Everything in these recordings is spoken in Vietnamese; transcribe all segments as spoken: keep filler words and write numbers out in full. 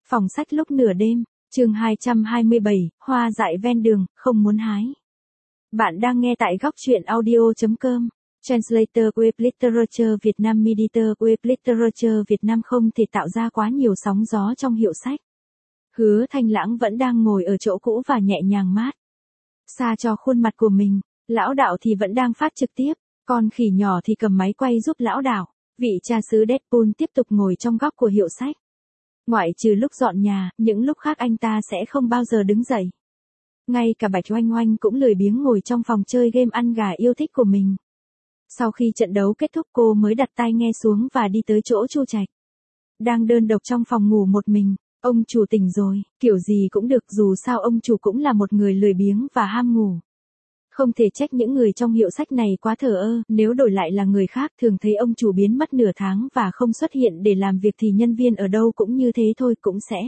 Phòng sách lúc nửa đêm, chương hai trăm hai mươi bảy, hoa dại ven đường, không muốn hái. Bạn đang nghe tại góc truyện audio chấm com. Translator Web Literature Việt Nam Mediator Web Literature Việt Nam không thể tạo ra quá nhiều sóng gió trong hiệu sách. Hứa Thanh Lãng vẫn đang ngồi ở chỗ cũ và nhẹ nhàng mát. Xa cho khuôn mặt của mình, lão đạo thì vẫn đang phát trực tiếp, con khỉ nhỏ thì cầm máy quay giúp lão đạo. Vị cha xứ Deadpool tiếp tục ngồi trong góc của hiệu sách. Ngoại trừ lúc dọn nhà, những lúc khác anh ta sẽ không bao giờ đứng dậy. Ngay cả Bạch Oanh Oanh cũng lười biếng ngồi trong phòng chơi game ăn gà yêu thích của mình. Sau khi trận đấu kết thúc cô mới đặt tai nghe xuống và đi tới chỗ Chu Trạch. Đang đơn độc trong phòng ngủ một mình, ông chủ tỉnh rồi, kiểu gì cũng được dù sao ông chủ cũng là một người lười biếng và ham ngủ. Không thể trách những người trong hiệu sách này quá thờ ơ, nếu đổi lại là người khác thường thấy ông chủ biến mất nửa tháng và không xuất hiện để làm việc thì nhân viên ở đâu cũng như thế thôi cũng sẽ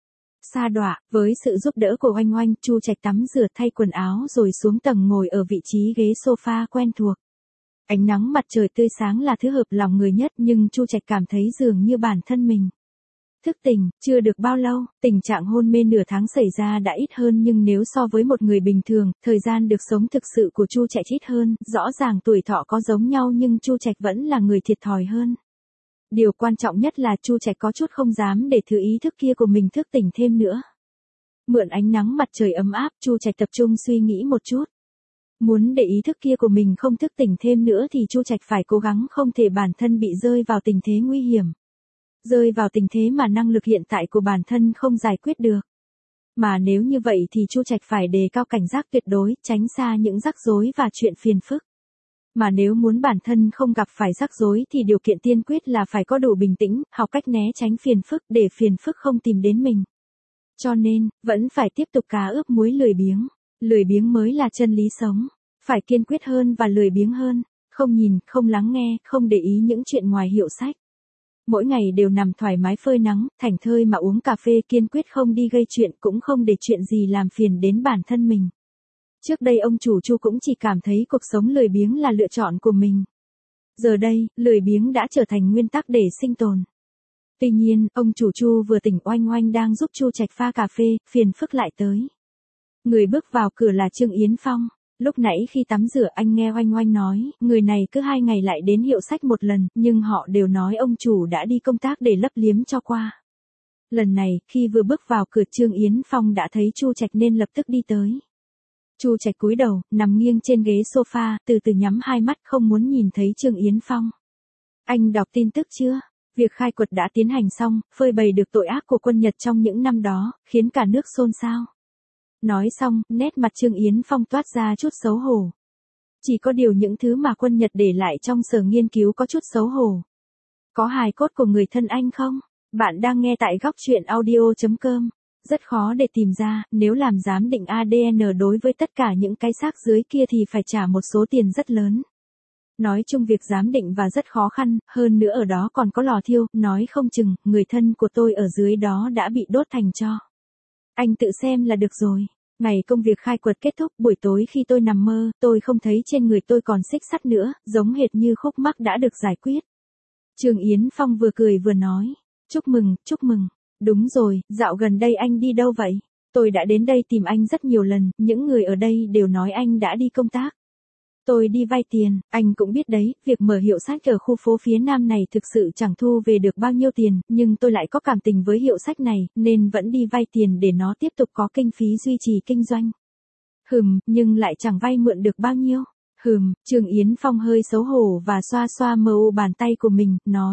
sa đọa. Với sự giúp đỡ của Oanh Oanh, Chu Trạch tắm rửa thay quần áo rồi xuống tầng ngồi ở vị trí ghế sofa quen thuộc. Ánh nắng mặt trời tươi sáng là thứ hợp lòng người nhất nhưng Chu Trạch cảm thấy dường như bản thân mình thức tỉnh, chưa được bao lâu, tình trạng hôn mê nửa tháng xảy ra đã ít hơn nhưng nếu so với một người bình thường, thời gian được sống thực sự của Chu Trạch ít hơn, rõ ràng tuổi thọ có giống nhau nhưng Chu Trạch vẫn là người thiệt thòi hơn. Điều quan trọng nhất là Chu Trạch có chút không dám để thứ ý thức kia của mình thức tỉnh thêm nữa. Mượn ánh nắng mặt trời ấm áp, Chu Trạch tập trung suy nghĩ một chút. Muốn để ý thức kia của mình không thức tỉnh thêm nữa thì Chu Trạch phải cố gắng không thể bản thân bị rơi vào tình thế nguy hiểm. Rơi vào tình thế mà năng lực hiện tại của bản thân không giải quyết được. Mà nếu như vậy thì Chu Trạch phải đề cao cảnh giác tuyệt đối, tránh xa những rắc rối và chuyện phiền phức. Mà nếu muốn bản thân không gặp phải rắc rối thì điều kiện tiên quyết là phải có đủ bình tĩnh, học cách né tránh phiền phức để phiền phức không tìm đến mình. Cho nên, vẫn phải tiếp tục cá ướp muối lười biếng. Lười biếng mới là chân lý sống. Phải kiên quyết hơn và lười biếng hơn. Không nhìn, không lắng nghe, không để ý những chuyện ngoài hiệu sách. Mỗi ngày đều nằm thoải mái phơi nắng, thảnh thơi mà uống cà phê, kiên quyết không đi gây chuyện cũng không để chuyện gì làm phiền đến bản thân mình. Trước đây ông chủ Chu cũng chỉ cảm thấy cuộc sống lười biếng là lựa chọn của mình. Giờ đây, lười biếng đã trở thành nguyên tắc để sinh tồn. Tuy nhiên, ông chủ Chu vừa tỉnh Oanh Oanh đang giúp Chu Trạch pha cà phê, phiền phức lại tới. Người bước vào cửa là Trương Yến Phong. Lúc nãy khi tắm rửa anh nghe Oanh Oanh nói, người này cứ hai ngày lại đến hiệu sách một lần, nhưng họ đều nói ông chủ đã đi công tác để lấp liếm cho qua. Lần này, khi vừa bước vào cửa Trương Yến Phong đã thấy Chu Trạch nên lập tức đi tới. Chu Trạch cúi đầu, nằm nghiêng trên ghế sofa, từ từ nhắm hai mắt không muốn nhìn thấy Trương Yến Phong. Anh đọc tin tức chưa? Việc khai quật đã tiến hành xong, phơi bày được tội ác của quân Nhật trong những năm đó, khiến cả nước xôn xao. Nói xong, nét mặt Trương Yến Phong toát ra chút xấu hổ. Chỉ có điều những thứ mà quân Nhật để lại trong sở nghiên cứu có chút xấu hổ. Có hài cốt của người thân anh không? Bạn đang nghe tại góc truyện audio chấm com. Rất khó để tìm ra, nếu làm giám định a đê en đối với tất cả những cái xác dưới kia thì phải trả một số tiền rất lớn. Nói chung việc giám định và rất khó khăn, hơn nữa ở đó còn có lò thiêu, nói không chừng, người thân của tôi ở dưới đó đã bị đốt thành tro. Anh tự xem là được rồi. Ngày công việc khai quật kết thúc, buổi tối khi tôi nằm mơ, tôi không thấy trên người tôi còn xích sắt nữa, giống hệt như khúc mắc đã được giải quyết. Trương Yến Phong vừa cười vừa nói, chúc mừng, chúc mừng. Đúng rồi, dạo gần đây anh đi đâu vậy? Tôi đã đến đây tìm anh rất nhiều lần, những người ở đây đều nói anh đã đi công tác. Tôi đi vay tiền, anh cũng biết đấy, việc mở hiệu sách ở khu phố phía Nam này thực sự chẳng thu về được bao nhiêu tiền, nhưng tôi lại có cảm tình với hiệu sách này, nên vẫn đi vay tiền để nó tiếp tục có kinh phí duy trì kinh doanh. Hừm, nhưng lại chẳng vay mượn được bao nhiêu. Hừm, Trương Yến Phong hơi xấu hổ và xoa xoa mờ u bàn tay của mình, nói.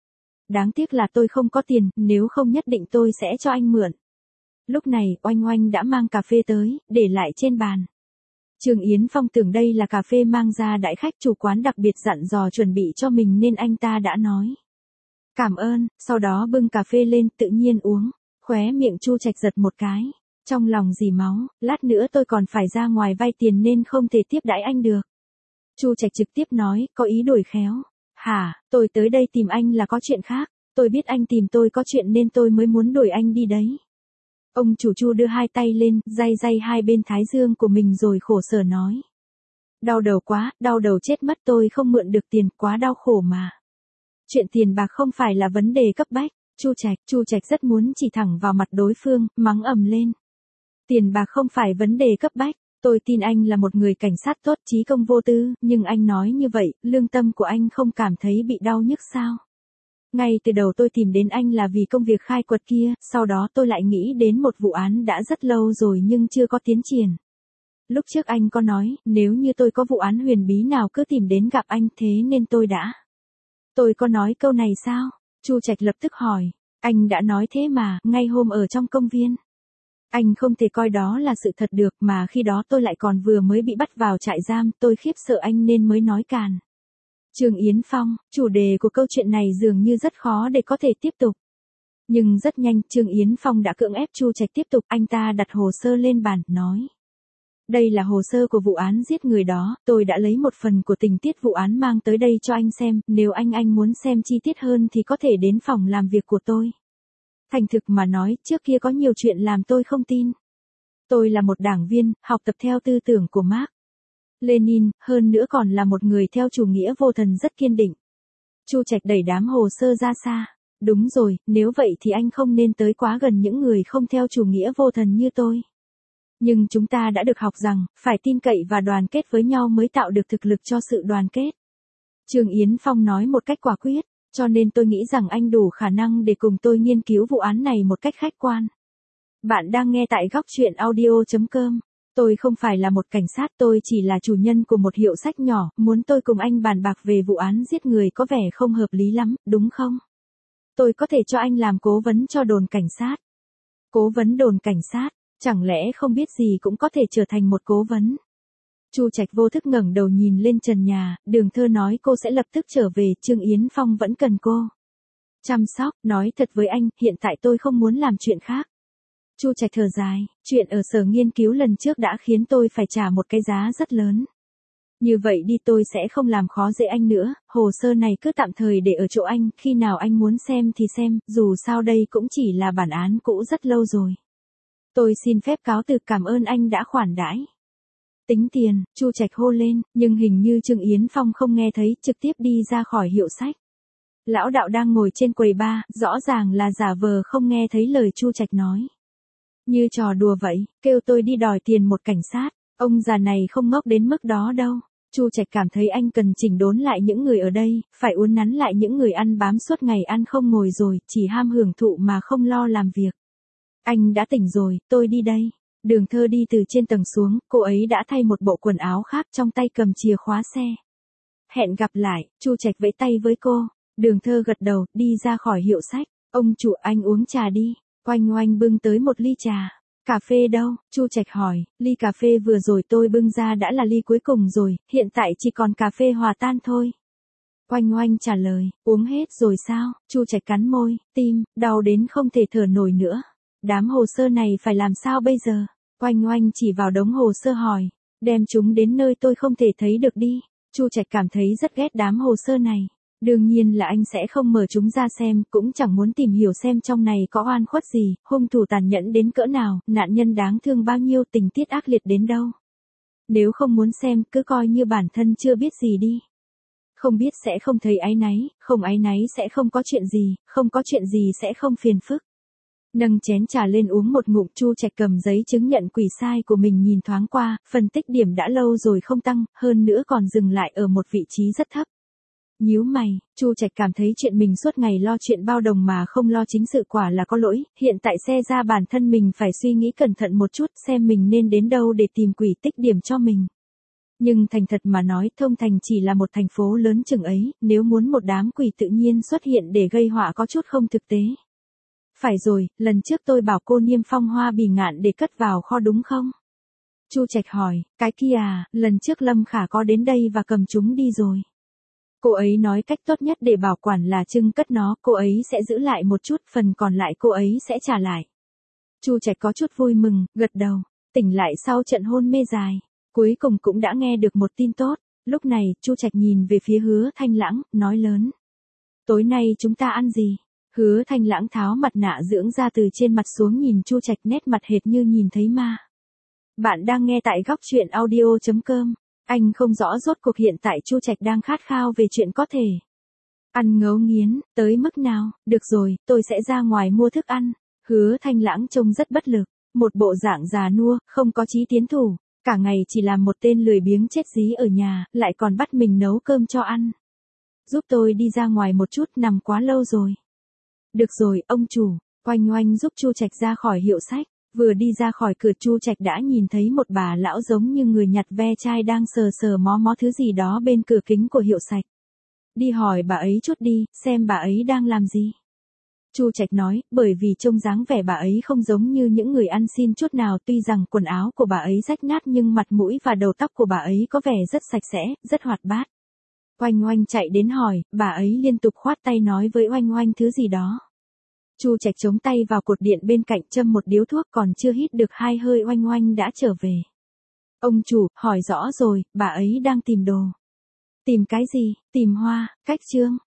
Đáng tiếc là tôi không có tiền, nếu không nhất định tôi sẽ cho anh mượn. Lúc này, Oanh Oanh đã mang cà phê tới, để lại trên bàn. Trương Yến Phong tưởng đây là cà phê mang ra đại khách, chủ quán đặc biệt dặn dò chuẩn bị cho mình nên anh ta đã nói. Cảm ơn, sau đó bưng cà phê lên tự nhiên uống, khóe miệng Chu Trạch giật một cái. Trong lòng dì máu, lát nữa tôi còn phải ra ngoài vay tiền nên không thể tiếp đãi anh được. Chu Trạch trực tiếp nói, có ý đổi khéo. Hả, tôi tới đây tìm anh là có chuyện khác, tôi biết anh tìm tôi có chuyện nên tôi mới muốn đuổi anh đi đấy. Ông chủ Chu đưa hai tay lên, day day hai bên thái dương của mình rồi khổ sở nói. Đau đầu quá, đau đầu chết mất, tôi không mượn được tiền, quá đau khổ mà. Chuyện tiền bạc không phải là vấn đề cấp bách, Chu Trạch, Chu Trạch rất muốn chỉ thẳng vào mặt đối phương, mắng ầm lên. Tiền bạc không phải vấn đề cấp bách, tôi tin anh là một người cảnh sát tốt, chí công vô tư, nhưng anh nói như vậy, lương tâm của anh không cảm thấy bị đau nhức sao? Ngay từ đầu tôi tìm đến anh là vì công việc khai quật kia, sau đó tôi lại nghĩ đến một vụ án đã rất lâu rồi nhưng chưa có tiến triển. Lúc trước anh có nói, nếu như tôi có vụ án huyền bí nào cứ tìm đến gặp anh, thế nên tôi đã. Tôi có nói câu này sao? Chu Trạch lập tức hỏi. Anh đã nói thế mà, ngay hôm ở trong công viên. Anh không thể coi đó là sự thật được, mà khi đó tôi lại còn vừa mới bị bắt vào trại giam, tôi khiếp sợ anh nên mới nói càn. Trương Yến Phong, chủ đề của câu chuyện này dường như rất khó để có thể tiếp tục. Nhưng rất nhanh, Trương Yến Phong đã cưỡng ép Chu Trạch tiếp tục, anh ta đặt hồ sơ lên bàn, nói. Đây là hồ sơ của vụ án giết người đó, tôi đã lấy một phần của tình tiết vụ án mang tới đây cho anh xem, nếu anh anh muốn xem chi tiết hơn thì có thể đến phòng làm việc của tôi. Thành thực mà nói, trước kia có nhiều chuyện làm tôi không tin. Tôi là một đảng viên, học tập theo tư tưởng của Mark Lenin, hơn nữa còn là một người theo chủ nghĩa vô thần rất kiên định. Chu Trạch đẩy đám hồ sơ ra xa. Đúng rồi, nếu vậy thì anh không nên tới quá gần những người không theo chủ nghĩa vô thần như tôi. Nhưng chúng ta đã được học rằng, phải tin cậy và đoàn kết với nhau mới tạo được thực lực cho sự đoàn kết. Trương Yến Phong nói một cách quả quyết, cho nên tôi nghĩ rằng anh đủ khả năng để cùng tôi nghiên cứu vụ án này một cách khách quan. Bạn đang nghe tại góc truyện audio chấm com. Tôi không phải là một cảnh sát, tôi chỉ là chủ nhân của một hiệu sách nhỏ, muốn tôi cùng anh bàn bạc về vụ án giết người có vẻ không hợp lý lắm, đúng không? Tôi có thể cho anh làm cố vấn cho đồn cảnh sát. Cố vấn đồn cảnh sát, chẳng lẽ không biết gì cũng có thể trở thành một cố vấn? Chu Trạch vô thức ngẩng đầu nhìn lên trần nhà, Đường Thơ nói cô sẽ lập tức trở về, Trương Yến Phong vẫn cần cô chăm sóc, nói thật với anh, hiện tại tôi không muốn làm chuyện khác. Chu Trạch thở dài, chuyện ở sở nghiên cứu lần trước đã khiến tôi phải trả một cái giá rất lớn. Như vậy đi tôi sẽ không làm khó dễ anh nữa, hồ sơ này cứ tạm thời để ở chỗ anh, khi nào anh muốn xem thì xem, dù sao đây cũng chỉ là bản án cũ rất lâu rồi. Tôi xin phép cáo từ, cảm ơn anh đã khoản đãi. Tính tiền, Chu Trạch hô lên, nhưng hình như Trương Yến Phong không nghe thấy, trực tiếp đi ra khỏi hiệu sách. Lão đạo đang ngồi trên quầy bar, rõ ràng là giả vờ không nghe thấy lời Chu Trạch nói. Như trò đùa vậy, kêu tôi đi đòi tiền một cảnh sát, ông già này không ngốc đến mức đó đâu. Chu Trạch cảm thấy anh cần chỉnh đốn lại những người ở đây, phải uốn nắn lại những người ăn bám suốt ngày ăn không ngồi rồi, chỉ ham hưởng thụ mà không lo làm việc. Anh đã tỉnh rồi, tôi đi đây. Đường Thơ đi từ trên tầng xuống, cô ấy đã thay một bộ quần áo khác, trong tay cầm chìa khóa xe. Hẹn gặp lại, Chu Trạch vẫy tay với cô. Đường Thơ gật đầu, đi ra khỏi hiệu sách. Ông chủ, anh uống trà đi. Oanh Oanh bưng tới một ly trà. Cà phê đâu? Chu Trạch hỏi, ly cà phê vừa rồi tôi bưng ra đã là ly cuối cùng rồi, hiện tại chỉ còn cà phê hòa tan thôi. Oanh Oanh trả lời, uống hết rồi sao? Chu Trạch cắn môi, tim, đau đến không thể thở nổi nữa. Đám hồ sơ này phải làm sao bây giờ? Oanh Oanh chỉ vào đống hồ sơ hỏi, đem chúng đến nơi tôi không thể thấy được đi. Chu Trạch cảm thấy rất ghét đám hồ sơ này. Đương nhiên là anh sẽ không mở chúng ra xem, cũng chẳng muốn tìm hiểu xem trong này có oan khuất gì, hung thủ tàn nhẫn đến cỡ nào, nạn nhân đáng thương bao nhiêu, tình tiết ác liệt đến đâu. Nếu không muốn xem, cứ coi như bản thân chưa biết gì đi. Không biết sẽ không thấy áy náy, không áy náy sẽ không có chuyện gì, không có chuyện gì sẽ không phiền phức. Nâng chén trà lên uống một ngụm, Chu Trạch cầm giấy chứng nhận quỷ sai của mình nhìn thoáng qua, phân tích điểm đã lâu rồi không tăng, hơn nữa còn dừng lại ở một vị trí rất thấp. Nhíu mày, Chu Trạch cảm thấy chuyện mình suốt ngày lo chuyện bao đồng mà không lo chính sự quả là có lỗi, hiện tại xe ra bản thân mình phải suy nghĩ cẩn thận một chút xem mình nên đến đâu để tìm quỷ tích điểm cho mình. Nhưng thành thật mà nói, Thông Thành chỉ là một thành phố lớn chừng ấy, nếu muốn một đám quỷ tự nhiên xuất hiện để gây họa có chút không thực tế. Phải rồi, lần trước tôi bảo cô niêm phong hoa bì ngạn để cất vào kho đúng không? Chu Trạch hỏi, cái kia à, lần trước Lâm Khả có đến đây và cầm chúng đi rồi. Cô ấy nói cách tốt nhất để bảo quản là trưng cất nó, cô ấy sẽ giữ lại một chút, phần còn lại cô ấy sẽ trả lại. Chu Trạch có chút vui mừng, gật đầu, tỉnh lại sau trận hôn mê dài, cuối cùng cũng đã nghe được một tin tốt. Lúc này, Chu Trạch nhìn về phía Hứa Thanh Lãng, nói lớn. Tối nay chúng ta ăn gì? Hứa Thanh Lãng tháo mặt nạ dưỡng da từ trên mặt xuống nhìn Chu Trạch, nét mặt hệt như nhìn thấy ma. Bạn đang nghe tại góc truyện audio chấm com. Anh không rõ rốt cuộc hiện tại Chu Trạch đang khát khao về chuyện có thể Ăn ngấu nghiến, tới mức nào, được rồi, tôi sẽ ra ngoài mua thức ăn. Hứa Thanh Lãng trông rất bất lực, một bộ dạng già nua, không có chí tiến thủ, cả ngày chỉ làm một tên lười biếng chết dí ở nhà, lại còn bắt mình nấu cơm cho ăn. Giúp tôi đi ra ngoài một chút, nằm quá lâu rồi. Được rồi, ông chủ. Oanh Oanh giúp Chu Trạch ra khỏi hiệu sách, vừa đi ra khỏi cửa Chu Trạch đã nhìn thấy một bà lão giống như người nhặt ve chai đang sờ sờ mó mó thứ gì đó bên cửa kính của hiệu sách. Đi hỏi bà ấy chút đi, xem bà ấy đang làm gì. Chu Trạch nói, bởi vì trông dáng vẻ bà ấy không giống như những người ăn xin chút nào, tuy rằng quần áo của bà ấy rách nát nhưng mặt mũi và đầu tóc của bà ấy có vẻ rất sạch sẽ, rất hoạt bát. Oanh Oanh chạy đến hỏi, bà ấy liên tục khoát tay nói với Oanh Oanh thứ gì đó. Chu Trạch chống tay vào cột điện bên cạnh châm một điếu thuốc, còn chưa hít được hai hơi Oanh Oanh đã trở về. Ông chủ, hỏi rõ rồi, bà ấy đang tìm đồ. Tìm cái gì? Tìm hoa, cách trương.